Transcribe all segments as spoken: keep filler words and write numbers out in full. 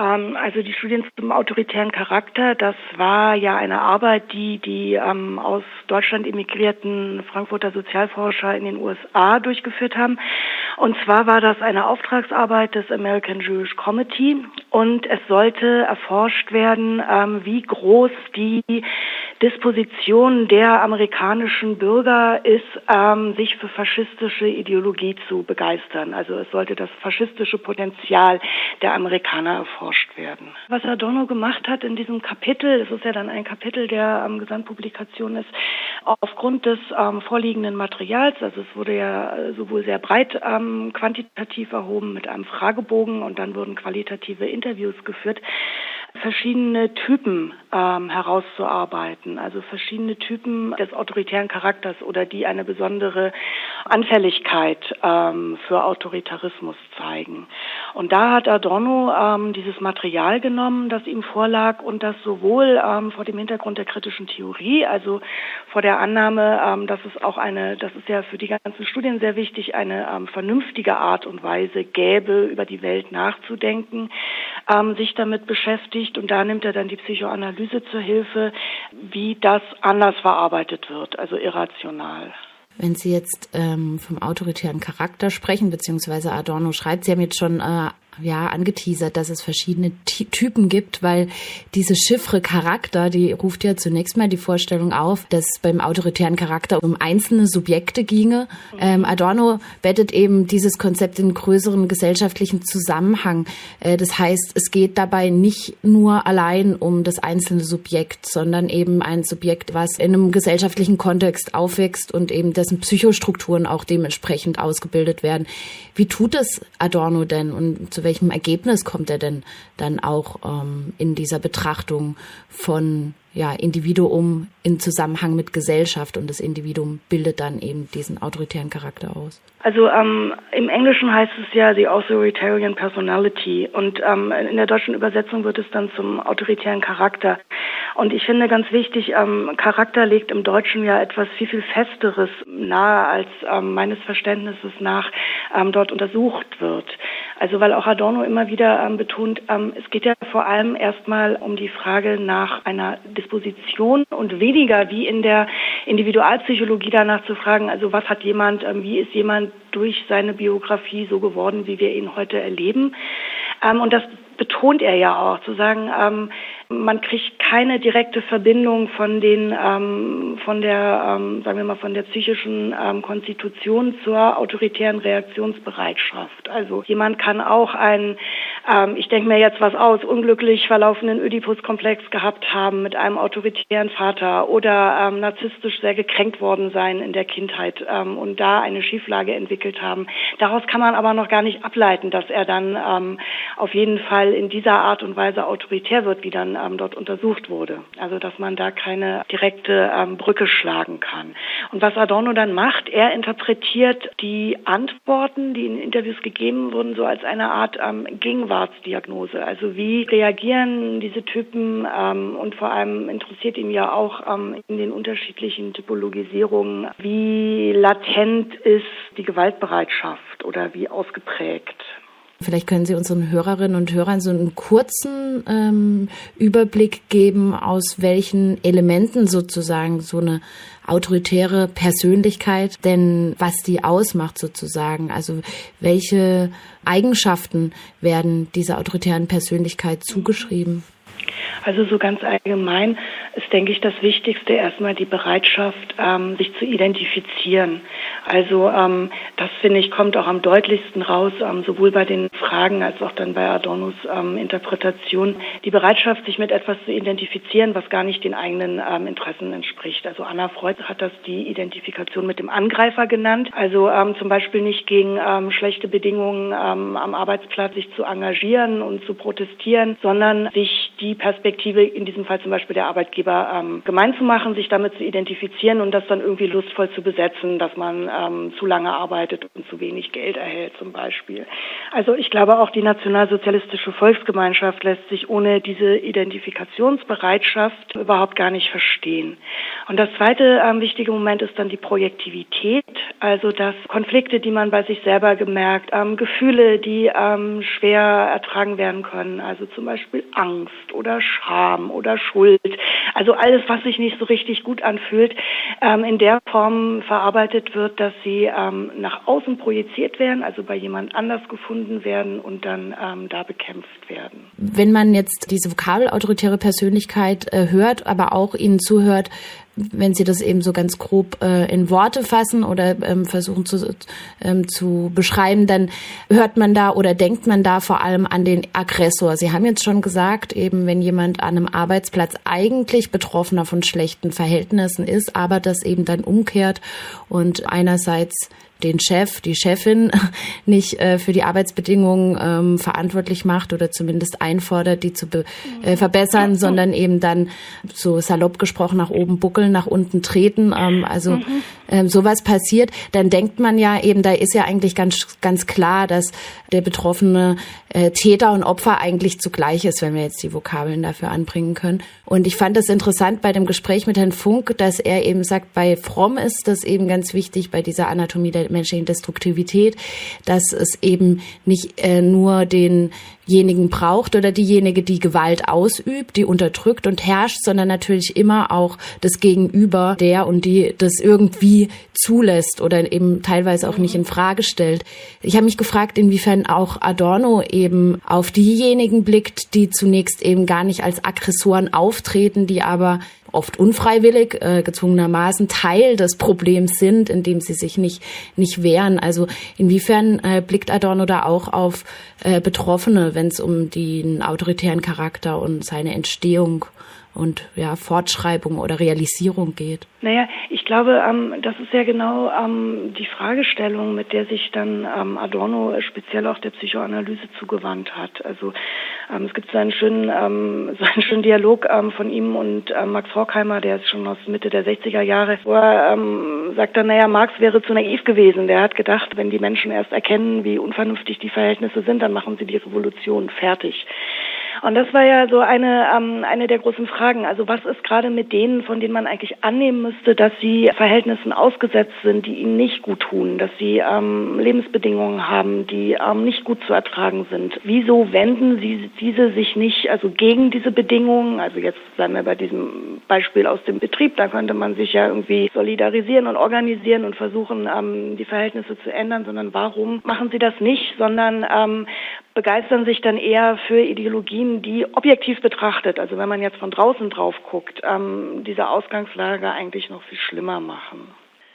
Ähm, also die Studien zum autoritären Charakter, das war ja eine Arbeit, die die ähm, aus Deutschland emigrierten Frankfurter Sozialforscher in den U S A durchgeführt haben. Und zwar war das eine Auftragsarbeit des American Jewish Committee und es sollte erforscht werden, ähm, wie groß die Disposition der amerikanischen Bürger ist, ähm, sich für faschistische Ideologie zu begeistern. Also es sollte das faschistische Potenzial der Amerikaner erforscht werden. Was Adorno gemacht hat in diesem Kapitel, das ist ja dann ein Kapitel der ähm, Gesamtpublikation ist, aufgrund des ähm, vorliegenden Materials, also es wurde ja sowohl sehr breit ähm, quantitativ erhoben mit einem Fragebogen und dann wurden qualitative Interviews geführt, verschiedene Typen ähm, herauszuarbeiten, also verschiedene Typen des autoritären Charakters oder die eine besondere Anfälligkeit ähm, für Autoritarismus zeigen. Und da hat Adorno ähm, dieses Material genommen, das ihm vorlag und das sowohl ähm, vor dem Hintergrund der kritischen Theorie, also vor der Annahme, ähm, dass es auch eine, das ist ja für die ganzen Studien sehr wichtig, eine ähm, vernünftige Art und Weise gäbe, über die Welt nachzudenken, ähm, sich damit beschäftigt. Und da nimmt er dann die Psychoanalyse zur Hilfe, wie das anders verarbeitet wird, also irrational. Wenn Sie jetzt ähm, vom autoritären Charakter sprechen, beziehungsweise Adorno schreibt, Sie haben jetzt schon äh, ja angeteasert, dass es verschiedene T- Typen gibt, weil diese Chiffre Charakter, die ruft ja zunächst mal die Vorstellung auf, dass beim autoritären Charakter um einzelne Subjekte ginge. Mhm. Ähm, Adorno bettet eben dieses Konzept in größeren gesellschaftlichen Zusammenhang. Äh, das heißt, es geht dabei nicht nur allein um das einzelne Subjekt, sondern eben ein Subjekt, was in einem gesellschaftlichen Kontext aufwächst und eben dessen Psychostrukturen auch dementsprechend ausgebildet werden. Wie tut das Adorno denn und zu welchem Ergebnis kommt er denn dann auch ähm, in dieser Betrachtung von ja, Individuum in Zusammenhang mit Gesellschaft und das Individuum bildet dann eben diesen autoritären Charakter aus? Also ähm, im Englischen heißt es ja the authoritarian personality und ähm, in der deutschen Übersetzung wird es dann zum autoritären Charakter. Und ich finde ganz wichtig, ähm, Charakter legt im Deutschen ja etwas viel, viel Festeres nahe, als ähm, meines Verständnisses nach ähm, dort untersucht wird. Also weil auch Adorno immer wieder ähm, betont, ähm, es geht ja vor allem erstmal um die Frage nach einer Disposition und weniger wie in der Individualpsychologie danach zu fragen, also was hat jemand, ähm, wie ist jemand durch seine Biografie so geworden, wie wir ihn heute erleben. Ähm, und das betont er ja auch, zu sagen, ähm, man kriegt keine direkte Verbindung von den, ähm, von der, ähm, sagen wir mal, von der psychischen ähm, Konstitution zur autoritären Reaktionsbereitschaft. Also jemand kann auch einen, ähm, ich denke mir jetzt was aus, unglücklich verlaufenden Ödipus-Komplex gehabt haben mit einem autoritären Vater oder ähm, narzisstisch sehr gekränkt worden sein in der Kindheit ähm, und da eine Schieflage entwickelt haben. Daraus kann man aber noch gar nicht ableiten, dass er dann ähm, auf jeden Fall in dieser Art und Weise autoritär wird, wie dann ähm, dort untersucht wurde. Also dass man da keine direkte ähm, Brücke schlagen kann. Und was Adorno dann macht, er interpretiert die Antworten, die in Interviews gegeben wurden, so als eine Art ähm, Gegenwartsdiagnose. Also wie reagieren diese Typen ähm, und vor allem interessiert ihn ja auch ähm, in den unterschiedlichen Typologisierungen, wie latent ist die Gewaltbereitschaft oder wie ausgeprägt. Vielleicht können Sie unseren Hörerinnen und Hörern so einen kurzen ähm, Überblick geben, aus welchen Elementen sozusagen so eine autoritäre Persönlichkeit denn, was die ausmacht sozusagen. Also welche Eigenschaften werden dieser autoritären Persönlichkeit zugeschrieben? Also so ganz allgemein ist, denke ich, das Wichtigste erstmal die Bereitschaft, ähm, sich zu identifizieren. Also ähm, das, finde ich, kommt auch am deutlichsten raus, ähm, sowohl bei den Fragen als auch dann bei Adornos ähm, Interpretation. Die Bereitschaft, sich mit etwas zu identifizieren, was gar nicht den eigenen ähm, Interessen entspricht. Also Anna Freud hat das die Identifikation mit dem Angreifer genannt. Also ähm, zum Beispiel nicht gegen ähm, schlechte Bedingungen ähm, am Arbeitsplatz sich zu engagieren und zu protestieren, sondern sich die Perspektive, in diesem Fall zum Beispiel der Arbeitgeber, Arbeitgeber ähm, gemein zu machen, sich damit zu identifizieren und das dann irgendwie lustvoll zu besetzen, dass man ähm, zu lange arbeitet und zu wenig Geld erhält zum Beispiel. Also ich glaube, auch die nationalsozialistische Volksgemeinschaft lässt sich ohne diese Identifikationsbereitschaft überhaupt gar nicht verstehen. Und das zweite ähm, wichtige Moment ist dann die Projektivität, also dass Konflikte, die man bei sich selber gemerkt, ähm, Gefühle, die ähm, schwer ertragen werden können, also zum Beispiel Angst oder Scham oder Schuld, also alles, was sich nicht so richtig gut anfühlt, ähm, in der Form verarbeitet wird, dass sie ähm, nach außen projiziert werden, also bei jemand anders gefunden werden und dann ähm, da bekämpft werden. Wenn man jetzt diese Vokabel autoritäre Persönlichkeit äh, hört, aber auch Ihnen zuhört, wenn Sie das eben so ganz grob äh, in Worte fassen oder ähm, versuchen zu, ähm, zu beschreiben, dann hört man da oder denkt man da vor allem an den Aggressor. Sie haben jetzt schon gesagt, eben wenn jemand an einem Arbeitsplatz eigentlich Betroffener von schlechten Verhältnissen ist, aber das eben dann umkehrt und einerseits den Chef, die Chefin nicht äh, für die Arbeitsbedingungen ähm, verantwortlich macht oder zumindest einfordert, die zu be- äh, verbessern, sondern eben dann so salopp gesprochen nach oben buckeln, nach unten treten, ähm, also mhm. ähm, sowas passiert, dann denkt man ja eben, da ist ja eigentlich ganz ganz klar, dass der betroffene äh, Täter und Opfer eigentlich zugleich ist, wenn wir jetzt die Vokabeln dafür anbringen können. Und ich fand das interessant bei dem Gespräch mit Herrn Funk, dass er eben sagt, bei Fromm ist das eben ganz wichtig, bei dieser Anatomie der menschlichen Destruktivität, dass es eben nicht äh, nur denjenigen braucht oder diejenige, die Gewalt ausübt, die unterdrückt und herrscht, sondern natürlich immer auch das Gegenüber, der und die das irgendwie zulässt oder eben teilweise auch nicht in Frage stellt. Ich habe mich gefragt, inwiefern auch Adorno eben auf diejenigen blickt, die zunächst eben gar nicht als Aggressoren auftreten, die aber oft unfreiwillig, äh, gezwungenermaßen Teil des Problems sind, indem sie sich nicht nicht wehren. Also inwiefern äh, blickt Adorno da auch auf äh, Betroffene, wenn es um den autoritären Charakter und seine Entstehung und ja Fortschreibung oder Realisierung geht? Naja, ich glaube, ähm, das ist ja genau ähm, die Fragestellung, mit der sich dann ähm, Adorno speziell auch der Psychoanalyse zugewandt hat. Also ähm, es gibt so einen schönen, ähm, so einen schönen Dialog ähm, von ihm und ähm, Max Horkheimer, der ist schon aus Mitte der sechziger Jahre, wo er ähm, sagt dann, naja, Marx wäre zu naiv gewesen. Der hat gedacht, wenn die Menschen erst erkennen, wie unvernünftig die Verhältnisse sind, dann machen sie die Revolution fertig. Und das war ja so eine ähm, eine der großen Fragen. Also was ist gerade mit denen, von denen man eigentlich annehmen müsste, dass sie Verhältnissen ausgesetzt sind, die ihnen nicht gut tun, dass sie ähm, Lebensbedingungen haben, die ähm, nicht gut zu ertragen sind? Wieso wenden sie diese sich nicht also gegen diese Bedingungen? Also jetzt sagen wir bei diesem Beispiel aus dem Betrieb, da könnte man sich ja irgendwie solidarisieren und organisieren und versuchen, ähm, die Verhältnisse zu ändern, sondern warum machen sie das nicht, sondern ähm, begeistern sich dann eher für Ideologien, die objektiv betrachtet, also wenn man jetzt von draußen drauf guckt, ähm, diese Ausgangslage eigentlich noch viel schlimmer machen.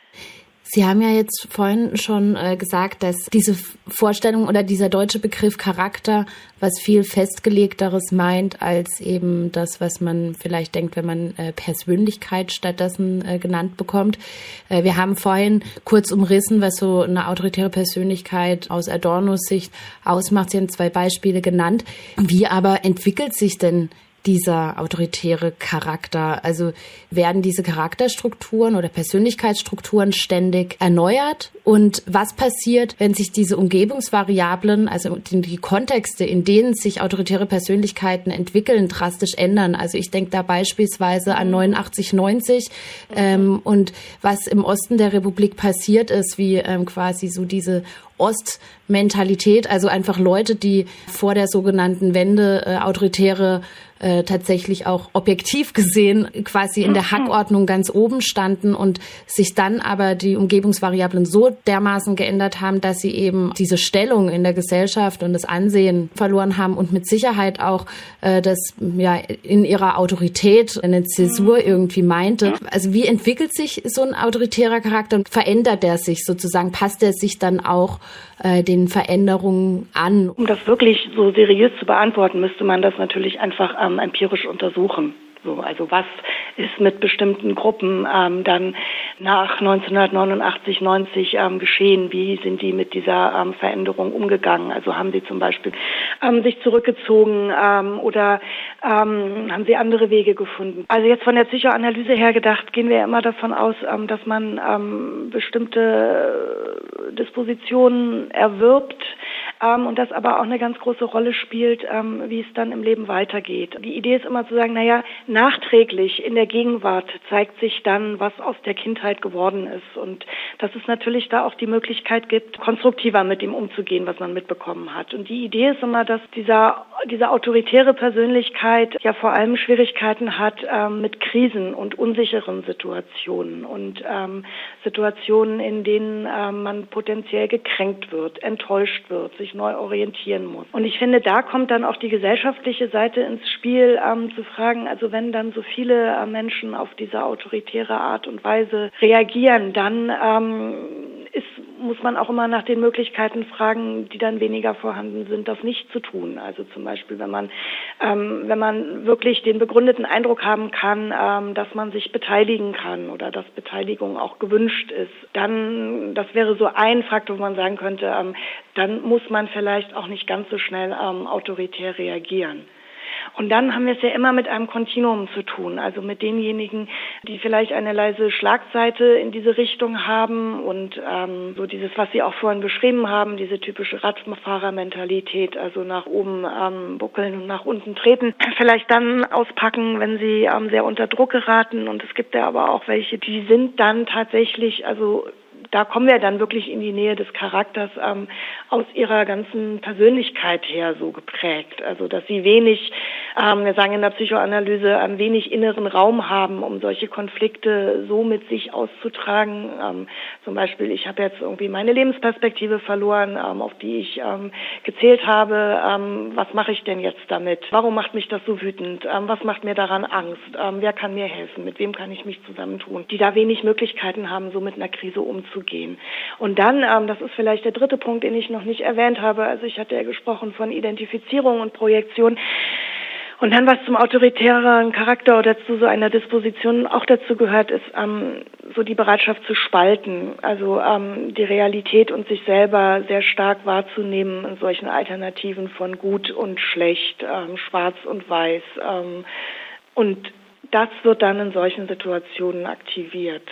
Sie haben ja jetzt vorhin schon äh, gesagt, dass diese Vorstellung oder dieser deutsche Begriff Charakter was viel Festgelegteres meint als eben das, was man vielleicht denkt, wenn man äh, Persönlichkeit stattdessen äh, genannt bekommt. Äh, wir haben vorhin kurz umrissen, was so eine autoritäre Persönlichkeit aus Adornos Sicht ausmacht. Sie haben zwei Beispiele genannt. Wie aber entwickelt sich denn dieser autoritäre Charakter? Also werden diese Charakterstrukturen oder Persönlichkeitsstrukturen ständig erneuert? Und was passiert, wenn sich diese Umgebungsvariablen, also die Kontexte, in denen sich autoritäre Persönlichkeiten entwickeln, drastisch ändern? Also ich denke da beispielsweise an neunundachtzig neunzig ähm, und was im Osten der Republik passiert ist, wie ähm, quasi so diese Ostmentalität, also einfach Leute, die vor der sogenannten Wende äh, autoritäre äh, tatsächlich auch objektiv gesehen quasi in der Hackordnung ganz oben standen und sich dann aber die Umgebungsvariablen so dermaßen geändert haben, dass sie eben diese Stellung in der Gesellschaft und das Ansehen verloren haben und mit Sicherheit auch äh, das ja in ihrer Autorität eine Zäsur irgendwie meinte. Also wie entwickelt sich so ein autoritärer Charakter und verändert der sich sozusagen? Passt er sich dann auch äh, den Veränderungen an? Um das wirklich so seriös zu beantworten, müsste man das natürlich einfach ähm, empirisch untersuchen. So, also was ist mit bestimmten Gruppen ähm, dann nach neunzehnhundertneunundachtzig, neunzig ähm, geschehen? Wie sind die mit dieser ähm, Veränderung umgegangen? Also haben sie zum Beispiel ähm, sich zurückgezogen ähm, oder ähm, haben sie andere Wege gefunden? Also jetzt von der Psychoanalyse her gedacht, gehen wir immer davon aus, ähm, dass man ähm, bestimmte Dispositionen erwirbt, ähm, und das aber auch eine ganz große Rolle spielt, ähm, wie es dann im Leben weitergeht. Die Idee ist immer zu sagen, naja, nachträglich in der Gegenwart zeigt sich dann, was aus der Kindheit geworden ist und dass es natürlich da auch die Möglichkeit gibt, konstruktiver mit dem umzugehen, was man mitbekommen hat. Und die Idee ist immer, dass dieser, diese autoritäre Persönlichkeit ja vor allem Schwierigkeiten hat ähm, mit Krisen und unsicheren Situationen und ähm, Situationen, in denen ähm, man potenziell gekränkt wird, enttäuscht wird, sich neu orientieren muss. Und ich finde, da kommt dann auch die gesellschaftliche Seite ins Spiel, ähm, zu fragen, also wenn dann so viele äh, Menschen auf diese autoritäre Art und Weise reagieren, dann ähm, ist, muss man auch immer nach den Möglichkeiten fragen, die dann weniger vorhanden sind, das nicht zu tun. Also zum Beispiel, wenn man, ähm, wenn man wirklich den begründeten Eindruck haben kann, ähm, dass man sich beteiligen kann oder dass Beteiligung auch gewünscht ist, dann, das wäre so ein Faktor, wo man sagen könnte, ähm, dann muss man vielleicht auch nicht ganz so schnell ähm, autoritär reagieren. Und dann haben wir es ja immer mit einem Kontinuum zu tun, also mit denjenigen, die vielleicht eine leise Schlagseite in diese Richtung haben und ähm, so dieses, was Sie auch vorhin beschrieben haben, diese typische Radfahrermentalität, also nach oben ähm, buckeln und nach unten treten, vielleicht dann auspacken, wenn sie ähm, sehr unter Druck geraten. Und es gibt ja aber auch welche, die sind dann tatsächlich, also da kommen wir dann wirklich in die Nähe des Charakters ähm, aus ihrer ganzen Persönlichkeit her so geprägt. Also dass sie wenig, ähm, wir sagen in der Psychoanalyse, ein wenig inneren Raum haben, um solche Konflikte so mit sich auszutragen. Ähm, zum Beispiel, ich habe jetzt irgendwie meine Lebensperspektive verloren, ähm, auf die ich ähm, gezählt habe. Ähm, was mache ich denn jetzt damit? Warum macht mich das so wütend? Ähm, was macht mir daran Angst? Ähm, wer kann mir helfen? Mit wem kann ich mich zusammentun? Die da wenig Möglichkeiten haben, so mit einer Krise umzugehen. Gehen. Und dann, ähm, das ist vielleicht der dritte Punkt, den ich noch nicht erwähnt habe, also ich hatte ja gesprochen von Identifizierung und Projektion. Und dann, was zum autoritären Charakter oder zu so einer Disposition auch dazu gehört, ist ähm, so die Bereitschaft zu spalten, also ähm, die Realität und sich selber sehr stark wahrzunehmen in solchen Alternativen von gut und schlecht, ähm, schwarz und weiß. Ähm, und das wird dann in solchen Situationen aktiviert.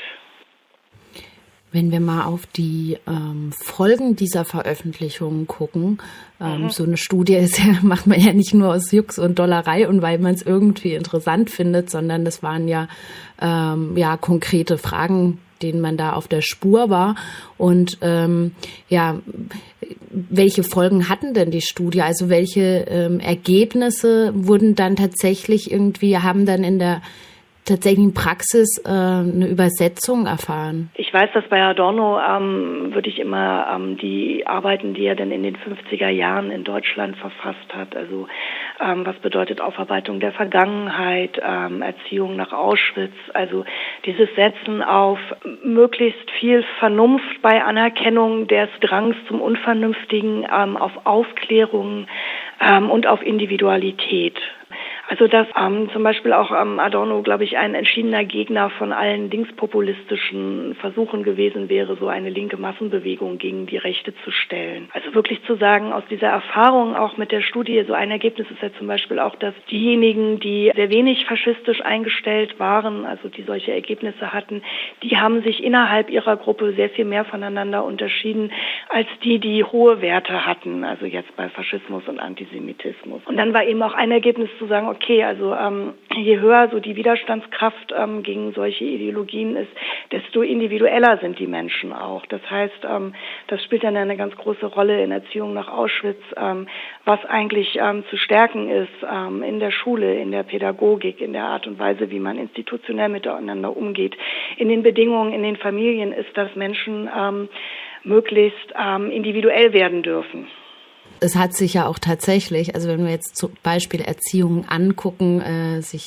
Wenn wir mal auf die ähm, Folgen dieser Veröffentlichungen gucken, ähm, mhm. so eine Studie ist ja, macht man ja nicht nur aus Jux und Dollerei und weil man es irgendwie interessant findet, sondern das waren ja, ähm, ja konkrete Fragen, denen man da auf der Spur war. Und ähm, ja, welche Folgen hatten denn die Studie? Also welche ähm, Ergebnisse wurden dann tatsächlich irgendwie, haben dann in der tatsächlich in Praxis äh, eine Übersetzung erfahren? Ich weiß, dass bei Adorno ähm, würde ich immer ähm, die Arbeiten, die er dann in den fünfziger Jahren in Deutschland verfasst hat, also ähm, was bedeutet Aufarbeitung der Vergangenheit, ähm, Erziehung nach Auschwitz, also dieses Setzen auf möglichst viel Vernunft bei Anerkennung des Drangs zum Unvernünftigen, ähm, auf Aufklärung ähm, und auf Individualität. Also dass ähm, zum Beispiel auch ähm, Adorno, glaube ich, ein entschiedener Gegner von allen linkspopulistischen Versuchen gewesen wäre, so eine linke Massenbewegung gegen die Rechte zu stellen. Also wirklich zu sagen, aus dieser Erfahrung auch mit der Studie, so ein Ergebnis ist ja zum Beispiel auch, dass diejenigen, die sehr wenig faschistisch eingestellt waren, also die solche Ergebnisse hatten, die haben sich innerhalb ihrer Gruppe sehr viel mehr voneinander unterschieden, als die, die hohe Werte hatten, also jetzt bei Faschismus und Antisemitismus. Und dann war eben auch ein Ergebnis zu sagen, okay, also ähm, je höher so die Widerstandskraft ähm, gegen solche Ideologien ist, desto individueller sind die Menschen auch. Das heißt, ähm, das spielt dann eine ganz große Rolle in Erziehung nach Auschwitz, ähm, was eigentlich ähm, zu stärken ist ähm, in der Schule, in der Pädagogik, in der Art und Weise, wie man institutionell miteinander umgeht. In den Bedingungen, in den Familien ist, dass Menschen ähm, möglichst ähm, individuell werden dürfen. Es hat sich ja auch tatsächlich, also wenn wir jetzt zum Beispiel Erziehung angucken, äh, sich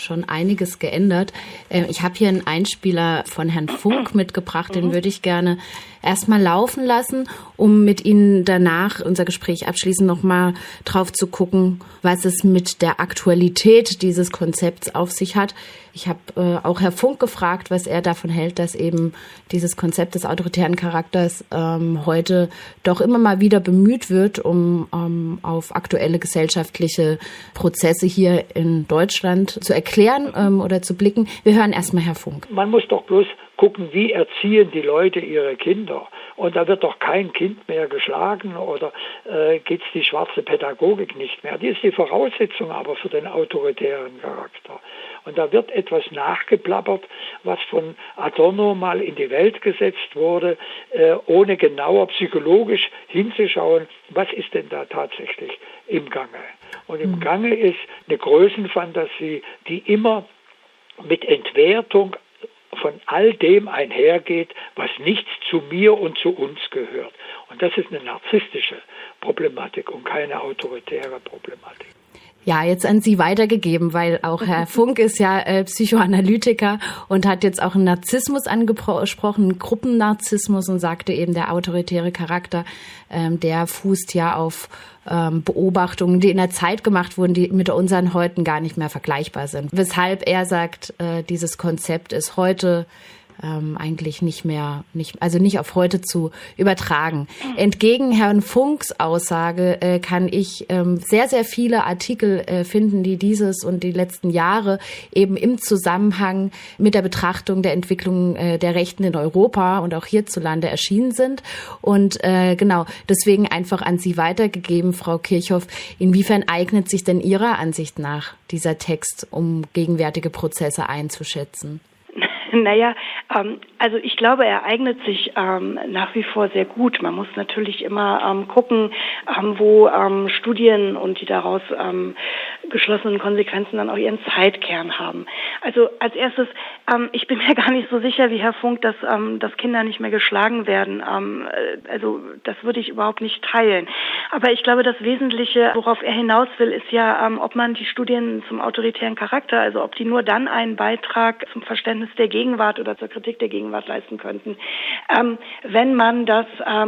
schon einiges geändert. Ich habe hier einen Einspieler von Herrn Funk mitgebracht, den würde ich gerne erstmal laufen lassen, um mit Ihnen danach unser Gespräch abschließend nochmal drauf zu gucken, was es mit der Aktualität dieses Konzepts auf sich hat. Ich habe äh, auch Herr Funk gefragt, was er davon hält, dass eben dieses Konzept des autoritären Charakters ähm, heute doch immer mal wieder bemüht wird, um ähm, auf aktuelle gesellschaftliche Prozesse hier in Deutschland zu erklären ähm, oder zu blicken. Wir hören erstmal Herr Funk. Man muss doch bloß gucken, wie erziehen die Leute ihre Kinder. Und da wird doch kein Kind mehr geschlagen oder äh, gibt es die schwarze Pädagogik nicht mehr. Die ist die Voraussetzung aber für den autoritären Charakter. Und da wird etwas nachgeplappert, was von Adorno mal in die Welt gesetzt wurde, äh, ohne genauer psychologisch hinzuschauen, was ist denn da tatsächlich im Gange. Und im Gange ist eine Größenfantasie, die immer mit Entwertung von all dem einhergeht, was nichts zu mir und zu uns gehört. Und das ist eine narzisstische Problematik und keine autoritäre Problematik. Ja, jetzt an Sie weitergegeben, weil auch Herr Funk ist ja äh, Psychoanalytiker und hat jetzt auch einen Narzissmus angesprochen, einen Gruppennarzissmus, und sagte eben, der autoritäre Charakter, ähm, der fußt ja auf ähm, Beobachtungen, die in der Zeit gemacht wurden, die mit unseren heute gar nicht mehr vergleichbar sind. Weshalb er sagt, äh, dieses Konzept ist heute Ähm, eigentlich nicht mehr, nicht, also nicht auf heute zu übertragen. Entgegen Herrn Funks Aussage äh, kann ich ähm, sehr, sehr viele Artikel äh, finden, die dieses und die letzten Jahre eben im Zusammenhang mit der Betrachtung der Entwicklung äh, der Rechten in Europa und auch hierzulande erschienen sind. Und äh, genau, deswegen einfach an Sie weitergegeben, Frau Kirchhoff. Inwiefern eignet sich denn Ihrer Ansicht nach dieser Text, um gegenwärtige Prozesse einzuschätzen? Naja, ähm, also ich glaube, er eignet sich ähm, nach wie vor sehr gut. Man muss natürlich immer ähm, gucken, ähm, wo ähm, Studien und die daraus ähm, geschlossenen Konsequenzen dann auch ihren Zeitkern haben. Also als erstes, ähm, ich bin mir gar nicht so sicher wie Herr Funk, dass, ähm, dass Kinder nicht mehr geschlagen werden. Ähm, also das würde ich überhaupt nicht teilen. Aber ich glaube, das Wesentliche, worauf er hinaus will, ist ja, ähm, ob man die Studien zum autoritären Charakter, also ob die nur dann einen Beitrag zum Verständnis der Gegenwart oder zur Kritik der Gegenwart leisten könnten, ähm, wenn man das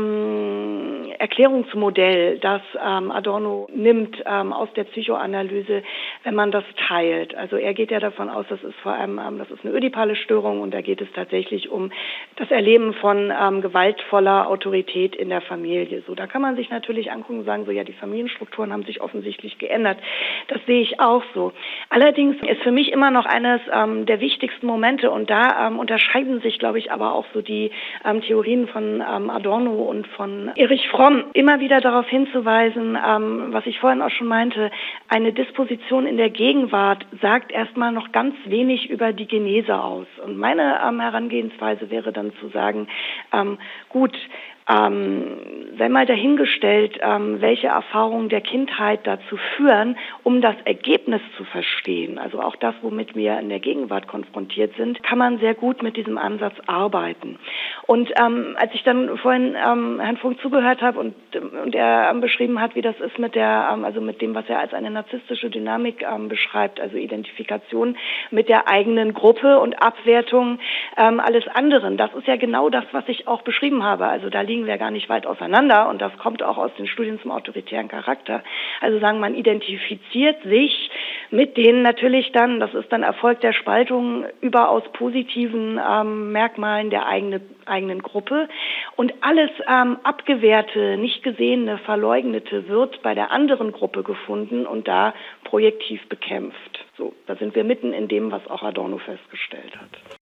ähm, Erklärungsmodell, das ähm, Adorno nimmt ähm, aus der Psychoanalyse, wenn man das teilt. Also er geht ja davon aus, das ist vor allem, ähm, das ist eine ödipale Störung, und da geht es tatsächlich um das Erleben von ähm, gewaltvoller Autorität in der Familie. So, da kann man sich natürlich angucken und sagen, so ja, die Familienstrukturen haben sich offensichtlich geändert. Das sehe ich auch so. Allerdings ist für mich immer noch eines ähm, der wichtigsten Momente, und da ähm, unterscheiden sich, glaube ich, aber auch so die ähm, Theorien von ähm, Adorno und von Erich Fromm, immer wieder darauf hinzuweisen, ähm, was ich vorhin auch schon meinte, eine Disposition in der Gegenwart sagt erstmal noch ganz wenig über die Genese aus. Und meine ähm, Herangehensweise wäre dann zu sagen, ähm, gut, Ähm, sei mal dahingestellt, ähm, welche Erfahrungen der Kindheit dazu führen, um das Ergebnis zu verstehen. Also auch das, womit wir in der Gegenwart konfrontiert sind, kann man sehr gut mit diesem Ansatz arbeiten. Und ähm, als ich dann vorhin ähm, Herrn Funk zugehört habe und, und er ähm, beschrieben hat, wie das ist mit der, ähm, also mit dem, was er als eine narzisstische Dynamik ähm, beschreibt, also Identifikation mit der eigenen Gruppe und Abwertung ähm, alles anderen. Das ist ja genau das, was ich auch beschrieben habe. Also da liegen wir gar nicht weit auseinander, und das kommt auch aus den Studien zum autoritären Charakter. Also sagen, man identifiziert sich mit denen natürlich dann, das ist dann Erfolg der Spaltung, überaus positiven ähm, Merkmalen der eigene, eigenen Gruppe, und alles ähm, Abgewehrte, nicht gesehene, Verleugnete wird bei der anderen Gruppe gefunden und da projektiv bekämpft. So, da sind wir mitten in dem, was auch Adorno festgestellt hat.